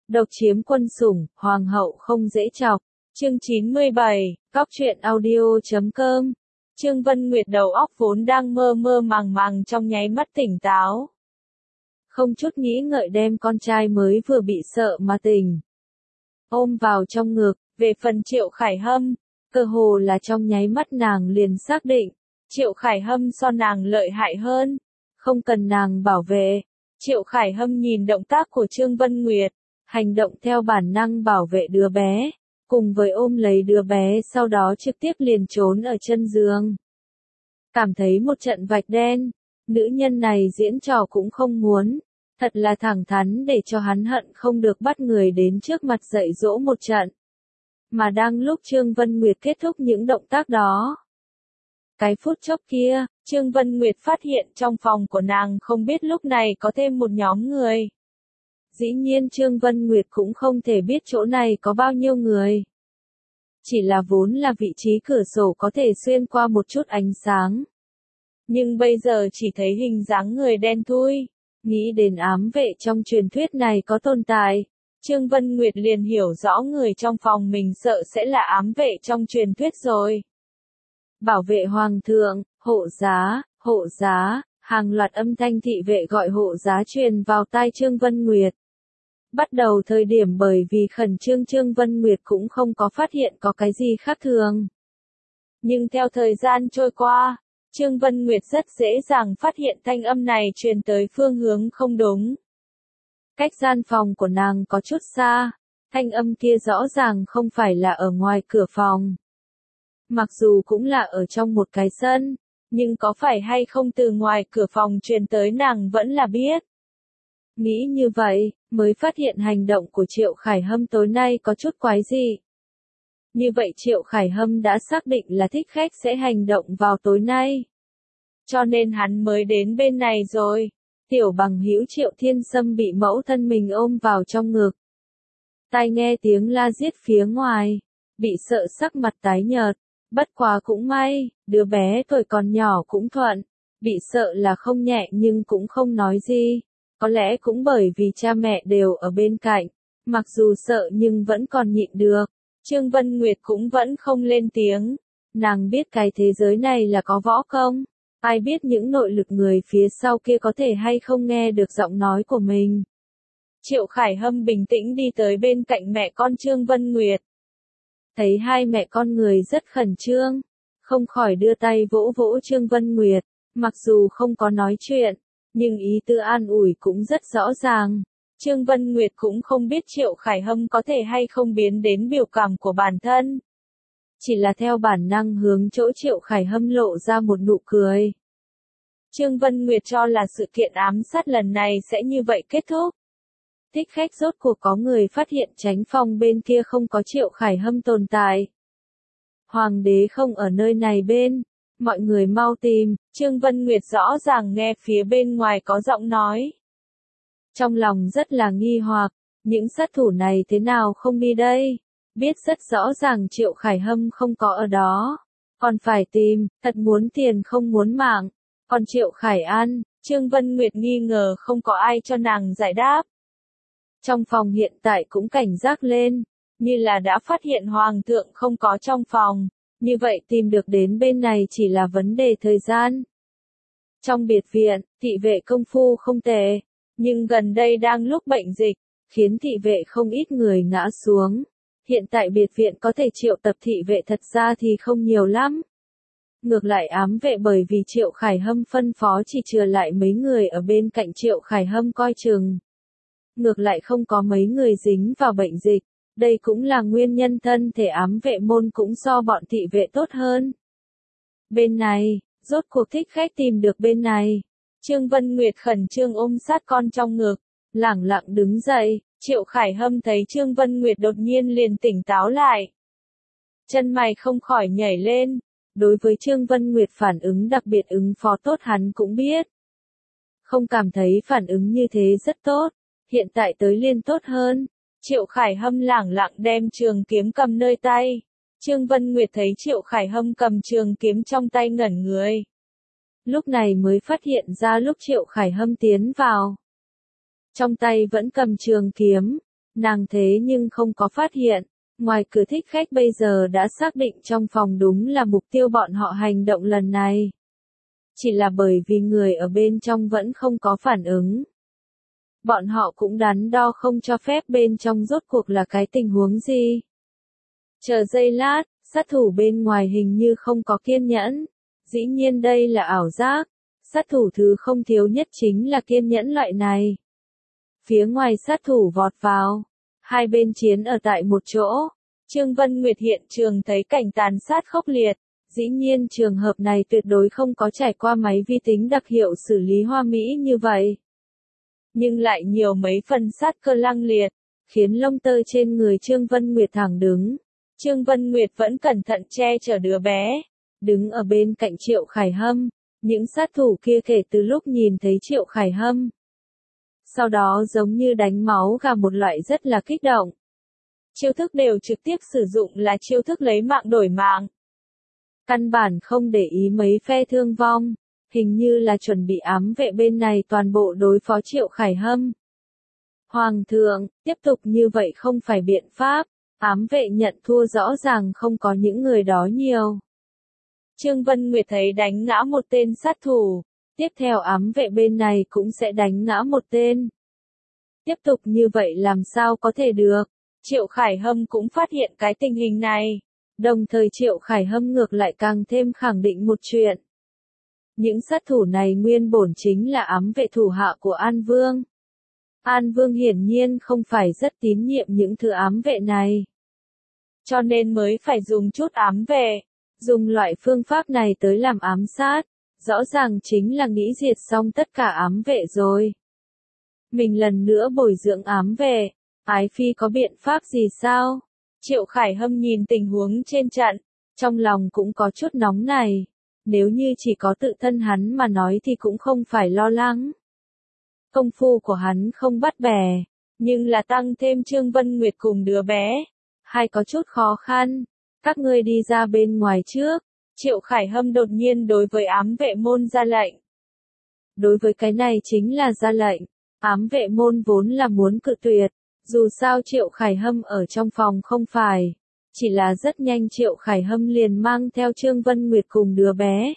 Độc chiếm quân sủng, hoàng hậu không dễ chọc. Chương 97, Cóc truyện audio.com. Trương Vân Nguyệt đầu óc vốn đang mơ mơ màng màng trong nháy mắt tỉnh táo. Không chút nghĩ ngợi đem con trai mới vừa bị sợ mà tỉnh ôm vào trong ngực. Về phần Triệu Khải Hâm, cơ hồ là trong nháy mắt nàng liền xác định, Triệu Khải Hâm so nàng lợi hại hơn, không cần nàng bảo vệ. Triệu Khải Hâm nhìn động tác của Trương Vân Nguyệt, hành động theo bản năng bảo vệ đứa bé, cùng với ôm lấy đứa bé sau đó trực tiếp liền trốn ở chân giường. Cảm thấy một trận vạch đen, nữ nhân này diễn trò cũng không muốn, thật là thẳng thắn để cho hắn hận không được bắt người đến trước mặt dạy dỗ một trận. Mà đang lúc Trương Vân Nguyệt kết thúc những động tác đó, cái phút chốc kia, Trương Vân Nguyệt phát hiện trong phòng của nàng không biết lúc này có thêm một nhóm người. Dĩ nhiên Trương Vân Nguyệt cũng không thể biết chỗ này có bao nhiêu người. Chỉ là vốn là vị trí cửa sổ có thể xuyên qua một chút ánh sáng. Nhưng bây giờ chỉ thấy hình dáng người đen thui. Nghĩ đến ám vệ trong truyền thuyết này có tồn tại, Trương Vân Nguyệt liền hiểu rõ người trong phòng mình sợ sẽ là ám vệ trong truyền thuyết rồi. Bảo vệ hoàng thượng, hộ giá, hàng loạt âm thanh thị vệ gọi hộ giá truyền vào tai Trương Vân Nguyệt. Bắt đầu thời điểm bởi vì khẩn trương Trương Vân Nguyệt cũng không có phát hiện có cái gì khác thường. Nhưng theo thời gian trôi qua, Trương Vân Nguyệt rất dễ dàng phát hiện thanh âm này truyền tới phương hướng không đúng. Cách gian phòng của nàng có chút xa, thanh âm kia rõ ràng không phải là ở ngoài cửa phòng. Mặc dù cũng là ở trong một cái sân, nhưng có phải hay không từ ngoài cửa phòng truyền tới nàng vẫn là biết. Nghĩ như vậy, mới phát hiện hành động của Triệu Khải Hâm tối nay có chút quái dị. Như vậy Triệu Khải Hâm đã xác định là thích khách sẽ hành động vào tối nay. Cho nên hắn mới đến bên này rồi. Tiểu bằng hữu Triệu Thiên Sâm bị mẫu thân mình ôm vào trong ngực. Tai nghe tiếng la giết phía ngoài, bị sợ sắc mặt tái nhợt. Bất quá cũng may, đứa bé tuổi còn nhỏ cũng thuận, bị sợ là không nhẹ nhưng cũng không nói gì. Có lẽ cũng bởi vì cha mẹ đều ở bên cạnh, mặc dù sợ nhưng vẫn còn nhịn được. Trương Vân Nguyệt cũng vẫn không lên tiếng. Nàng biết cái thế giới này là có võ công. Ai biết những nội lực người phía sau kia có thể hay không nghe được giọng nói của mình. Triệu Khải Hâm bình tĩnh đi tới bên cạnh mẹ con Trương Vân Nguyệt. Thấy hai mẹ con người rất khẩn trương, không khỏi đưa tay vỗ vỗ Trương Vân Nguyệt, mặc dù không có nói chuyện, nhưng ý tư an ủi cũng rất rõ ràng. Trương Vân Nguyệt cũng không biết Triệu Khải Hâm có thể hay không biến đến biểu cảm của bản thân. Chỉ là theo bản năng hướng chỗ Triệu Khải Hâm lộ ra một nụ cười. Trương Vân Nguyệt cho là sự kiện ám sát lần này sẽ như vậy kết thúc. Thích khách rốt cuộc có người phát hiện tránh phòng bên kia không có Triệu Khải Hâm tồn tại. Hoàng đế không ở nơi này bên, mọi người mau tìm. Trương Vân Nguyệt rõ ràng nghe phía bên ngoài có giọng nói. Trong lòng rất là nghi hoặc, những sát thủ này thế nào không đi đây? Biết rất rõ ràng Triệu Khải Hâm không có ở đó. Còn phải tìm, thật muốn tiền không muốn mạng. Còn Triệu Khải An, Trương Vân Nguyệt nghi ngờ không có ai cho nàng giải đáp. Trong phòng hiện tại cũng cảnh giác lên, như là đã phát hiện hoàng thượng không có trong phòng, như vậy tìm được đến bên này chỉ là vấn đề thời gian. Trong biệt viện, thị vệ công phu không tệ, nhưng gần đây đang lúc bệnh dịch, khiến thị vệ không ít người ngã xuống. Hiện tại biệt viện có thể triệu tập thị vệ thật ra thì không nhiều lắm. Ngược lại ám vệ bởi vì Triệu Khải Hâm phân phó chỉ chừa lại mấy người ở bên cạnh Triệu Khải Hâm coi chừng. Ngược lại không có mấy người dính vào bệnh dịch, đây cũng là nguyên nhân thân thể ám vệ môn cũng so bọn thị vệ tốt hơn. Bên này, rốt cuộc thích khách tìm được bên này. Trương Vân Nguyệt khẩn trương ôm sát con trong ngực, lẳng lặng đứng dậy. Triệu Khải Hâm thấy Trương Vân Nguyệt đột nhiên liền tỉnh táo lại. Chân mày không khỏi nhảy lên. Đối với Trương Vân Nguyệt phản ứng đặc biệt ứng phó tốt hắn cũng biết. Không cảm thấy phản ứng như thế rất tốt. Hiện tại tới liên tốt hơn. Triệu Khải Hâm lẳng lặng đem trường kiếm cầm nơi tay. Trương Vân Nguyệt thấy Triệu Khải Hâm cầm trường kiếm trong tay ngẩn người. Lúc này mới phát hiện ra lúc Triệu Khải Hâm tiến vào. Trong tay vẫn cầm trường kiếm, Nàng thế nhưng không có phát hiện, ngoài cửa thích khách bây giờ đã xác định trong phòng đúng là mục tiêu bọn họ hành động lần này. Chỉ là bởi vì người ở bên trong vẫn không có phản ứng. Bọn họ cũng đắn đo không cho phép bên trong rốt cuộc là cái tình huống gì. Chờ giây lát, sát thủ bên ngoài hình như không có kiên nhẫn. Dĩ nhiên đây là ảo giác. Sát thủ thứ không thiếu nhất chính là kiên nhẫn loại này. Phía ngoài sát thủ vọt vào. Hai bên chiến ở tại một chỗ. Trương Vân Nguyệt hiện trường thấy cảnh tàn sát khốc liệt. Dĩ nhiên trường hợp này tuyệt đối không có trải qua máy vi tính đặc hiệu xử lý hoa mỹ như vậy. Nhưng lại nhiều mấy phần sát cơ lăng liệt, khiến lông tơ trên người Trương Vân Nguyệt thẳng đứng. Trương Vân Nguyệt vẫn cẩn thận che chở đứa bé, đứng ở bên cạnh Triệu Khải Hâm. Những sát thủ kia kể từ lúc nhìn thấy Triệu Khải Hâm, sau đó giống như đánh máu gà một loại rất là kích động. Chiêu thức đều trực tiếp sử dụng là chiêu thức lấy mạng đổi mạng. Căn bản không để ý mấy phe thương vong, hình như là chuẩn bị ám vệ bên này toàn bộ đối phó Triệu Khải Hâm. Hoàng thượng, tiếp tục như vậy không phải biện pháp, ám vệ nhận thua rõ ràng không có những người đó nhiều. Trương Vân Nguyệt thấy đánh ngã một tên sát thủ, tiếp theo ám vệ bên này cũng sẽ đánh ngã một tên. Tiếp tục như vậy làm sao có thể được, Triệu Khải Hâm cũng phát hiện cái tình hình này. Đồng thời Triệu Khải Hâm ngược lại càng thêm khẳng định một chuyện. Những sát thủ này nguyên bổn chính là ám vệ thủ hạ của An Vương. An Vương hiển nhiên không phải rất tín nhiệm những thứ ám vệ này. Cho nên mới phải dùng chút ám vệ, dùng loại phương pháp này tới làm ám sát. Rõ ràng chính là nghĩ diệt xong tất cả ám vệ rồi. Mình lần nữa bồi dưỡng ám vệ, Ái Phi có biện pháp gì sao? Triệu Khải Hâm nhìn tình huống trên trận, trong lòng cũng có chút nóng này. Nếu như chỉ có tự thân hắn mà nói thì cũng không phải lo lắng. Công phu của hắn không bắt bẻ, nhưng là tăng thêm Trương Vân Nguyệt cùng đứa bé. Hay có chút khó khăn, các ngươi đi ra bên ngoài trước. Triệu Khải Hâm đột nhiên đối với ám vệ môn ra lệnh. Đối với cái này chính là ra lệnh, ám vệ môn vốn là muốn cự tuyệt. Dù sao Triệu Khải Hâm ở trong phòng không phải, chỉ là rất nhanh Triệu Khải Hâm liền mang theo Trương Vân Nguyệt cùng đứa bé.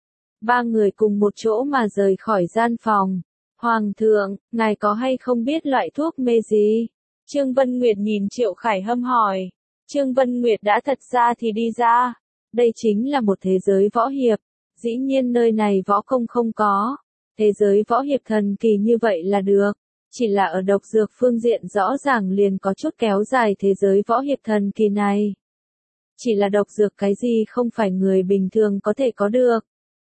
Ba người cùng một chỗ mà rời khỏi gian phòng. Hoàng thượng, ngài có hay không biết loại thuốc mê gì? Trương Vân Nguyệt nhìn Triệu Khải Hâm hỏi. Trương Vân Nguyệt đã thật ra thì đi ra. Đây chính là một thế giới võ hiệp. Dĩ nhiên nơi này võ công không có. Thế giới võ hiệp thần kỳ như vậy là được. Chỉ là ở độc dược phương diện rõ ràng liền có chút kéo dài thế giới võ hiệp thần kỳ này. Chỉ là độc dược cái gì không phải người bình thường có thể có được.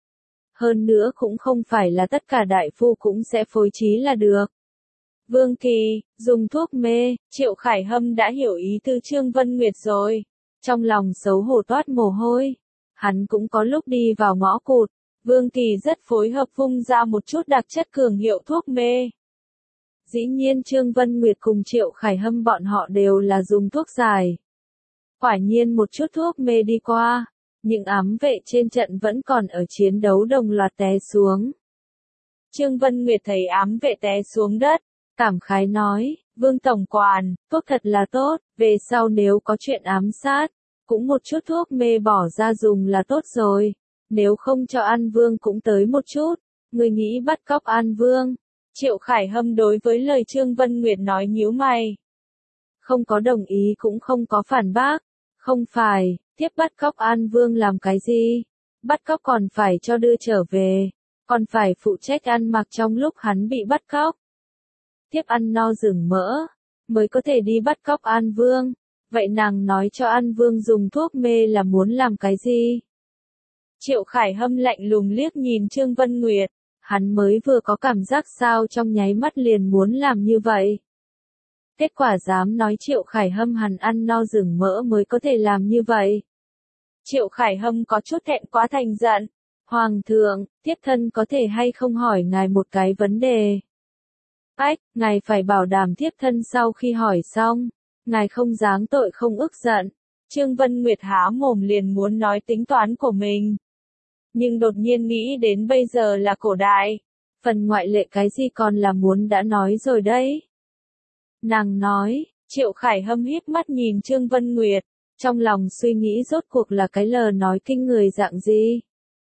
Hơn nữa cũng không phải là tất cả đại phu cũng sẽ phối trí là được. Vương Kỳ, dùng thuốc mê, Triệu Khải Hâm đã hiểu ý tư Trương Vân Nguyệt rồi. Trong lòng xấu hổ toát mồ hôi. Hắn cũng có lúc đi vào ngõ cụt. Vương Kỳ rất phối hợp vung ra một chút đặc chất cường hiệu thuốc mê. Dĩ nhiên Trương Vân Nguyệt cùng Triệu Khải Hâm bọn họ đều là dùng thuốc giải. Quả nhiên một chút thuốc mê đi qua, những ám vệ trên trận vẫn còn ở chiến đấu đồng loạt té xuống. Trương Vân Nguyệt thấy ám vệ té xuống đất, cảm khái nói, Vương Tổng Quản, thuốc thật là tốt, về sau nếu có chuyện ám sát, cũng một chút thuốc mê bỏ ra dùng là tốt rồi, nếu không cho An Vương cũng tới một chút, người nghĩ bắt cóc An Vương. Triệu Khải Hâm đối với lời Trương Vân Nguyệt nói nhíu mày. Không có đồng ý cũng không có phản bác. Không phải, tiếp bắt cóc An Vương làm cái gì? Bắt cóc còn phải cho đưa trở về. Còn phải phụ trách ăn mặc trong lúc hắn bị bắt cóc. Tiếp ăn no rừng mỡ, mới có thể đi bắt cóc An Vương. Vậy nàng nói cho An Vương dùng thuốc mê là muốn làm cái gì? Triệu Khải Hâm lạnh lùng liếc nhìn Trương Vân Nguyệt. Hắn mới vừa có cảm giác sao trong nháy mắt liền muốn làm như vậy. Kết quả dám nói Triệu Khải Hâm hắn ăn no rừng mỡ mới có thể làm như vậy. Triệu Khải Hâm có chút thẹn quá thành giận. Hoàng thượng, tiếp thân có thể hay không hỏi ngài một cái vấn đề. Ách, ngài phải bảo đảm tiếp thân sau khi hỏi xong. Ngài không giáng tội không ức giận. Trương Vân Nguyệt há mồm liền muốn nói tính toán của mình. Nhưng đột nhiên nghĩ đến bây giờ là cổ đại. Phần ngoại lệ cái gì còn là muốn đã nói rồi đấy. Nàng nói, Triệu Khải Hâm híp mắt nhìn Trương Vân Nguyệt, trong lòng suy nghĩ rốt cuộc là cái lời nói kinh người dạng gì.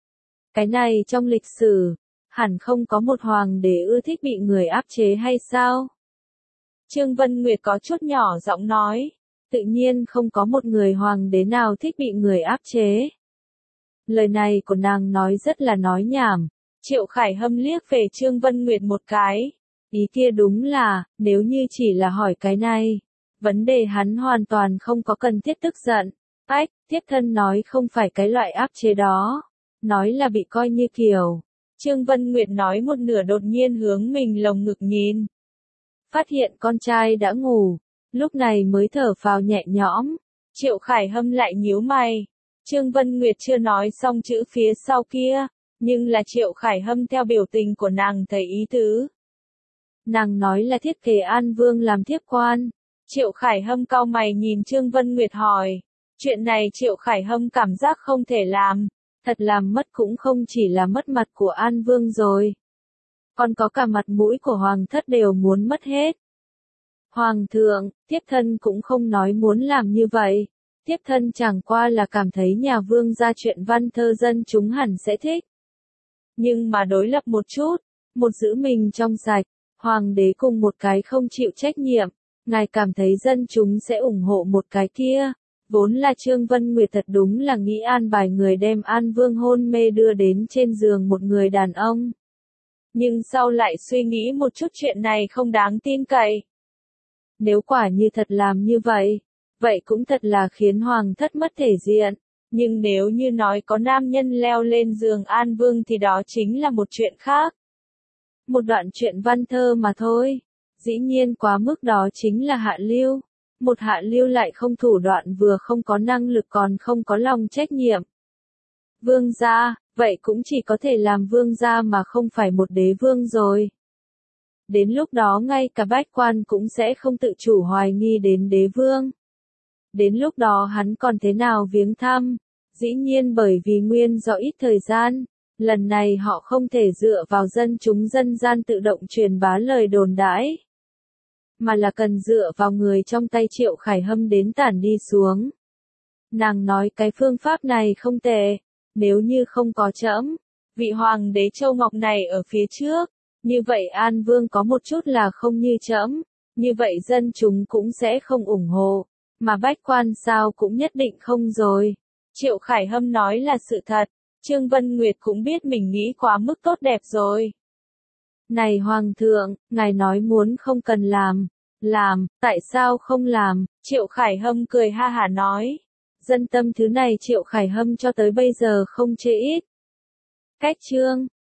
Cái này trong lịch sử, hẳn không có một hoàng đế ưa thích bị người áp chế hay sao? Trương Vân Nguyệt có chút nhỏ giọng nói, tự nhiên không có một người hoàng đế nào thích bị người áp chế. Lời này của nàng nói rất là nói nhảm. Triệu Khải Hâm liếc về Trương Vân Nguyệt một cái. Ý kia đúng là, nếu như chỉ là hỏi cái này, vấn đề hắn hoàn toàn không có cần thiết tức giận. Ách, thiếp thân nói không phải cái loại áp chế đó. Nói là bị coi như kiểu. Trương Vân Nguyệt nói một nửa đột nhiên hướng mình lồng ngực nhìn. Phát hiện con trai đã ngủ, lúc này mới thở phào nhẹ nhõm. Triệu Khải Hâm lại nhíu mày. Trương Vân Nguyệt chưa nói xong chữ phía sau kia, nhưng là Triệu Khải Hâm theo biểu tình của nàng thấy ý tứ. Nàng nói là thiết kế An Vương làm thiếp quan. Triệu Khải Hâm cau mày nhìn Trương Vân Nguyệt hỏi. Chuyện này Triệu Khải Hâm cảm giác không thể làm. Thật làm mất cũng không chỉ là mất mặt của An Vương rồi. Còn có cả mặt mũi của Hoàng thất đều muốn mất hết. Hoàng thượng, thiếp thân cũng không nói muốn làm như vậy. Thiếp thân chẳng qua là cảm thấy nhà Vương ra chuyện văn thơ dân chúng hẳn sẽ thích. Nhưng mà đối lập một chút, một giữ mình trong sạch, Hoàng đế cùng một cái không chịu trách nhiệm, ngài cảm thấy dân chúng sẽ ủng hộ một cái kia. Vốn là Trương Vân Nguyệt thật đúng là nghĩ an bài người đem An Vương hôn mê đưa đến trên giường một người đàn ông. Nhưng sau lại suy nghĩ một chút chuyện này không đáng tin cậy. Nếu quả như thật làm như vậy, vậy cũng thật là khiến Hoàng thất mất thể diện. Nhưng nếu như nói có nam nhân leo lên giường An Vương thì đó chính là một chuyện khác. Một đoạn truyện văn thơ mà thôi. Dĩ nhiên quá mức đó chính là hạ lưu. Một hạ lưu lại không thủ đoạn vừa không có năng lực còn không có lòng trách nhiệm. Vương gia, vậy cũng chỉ có thể làm vương gia mà không phải một đế vương rồi. Đến lúc đó ngay cả bách quan cũng sẽ không tự chủ hoài nghi đến đế vương. Đến lúc đó hắn còn thế nào viếng thăm? Dĩ nhiên bởi vì nguyên do ít thời gian, lần này họ không thể dựa vào dân chúng dân gian tự động truyền bá lời đồn đãi, mà là cần dựa vào người trong tay Triệu Khải Hâm đến tản đi xuống. Nàng nói cái phương pháp này không tệ, nếu như không có trẫm, vị hoàng đế Châu Ngọc này ở phía trước, như vậy An Vương có một chút là không như trẫm, như vậy dân chúng cũng sẽ không ủng hộ, mà bách quan sao cũng nhất định không rồi. Triệu Khải Hâm nói là sự thật, Trương Vân Nguyệt cũng biết mình nghĩ quá mức tốt đẹp rồi. Này Hoàng thượng, ngài nói muốn không cần làm, tại sao không làm? Triệu Khải Hâm cười ha hả nói. Dân tâm thứ này Triệu Khải Hâm cho tới bây giờ không chê ít. Cách chương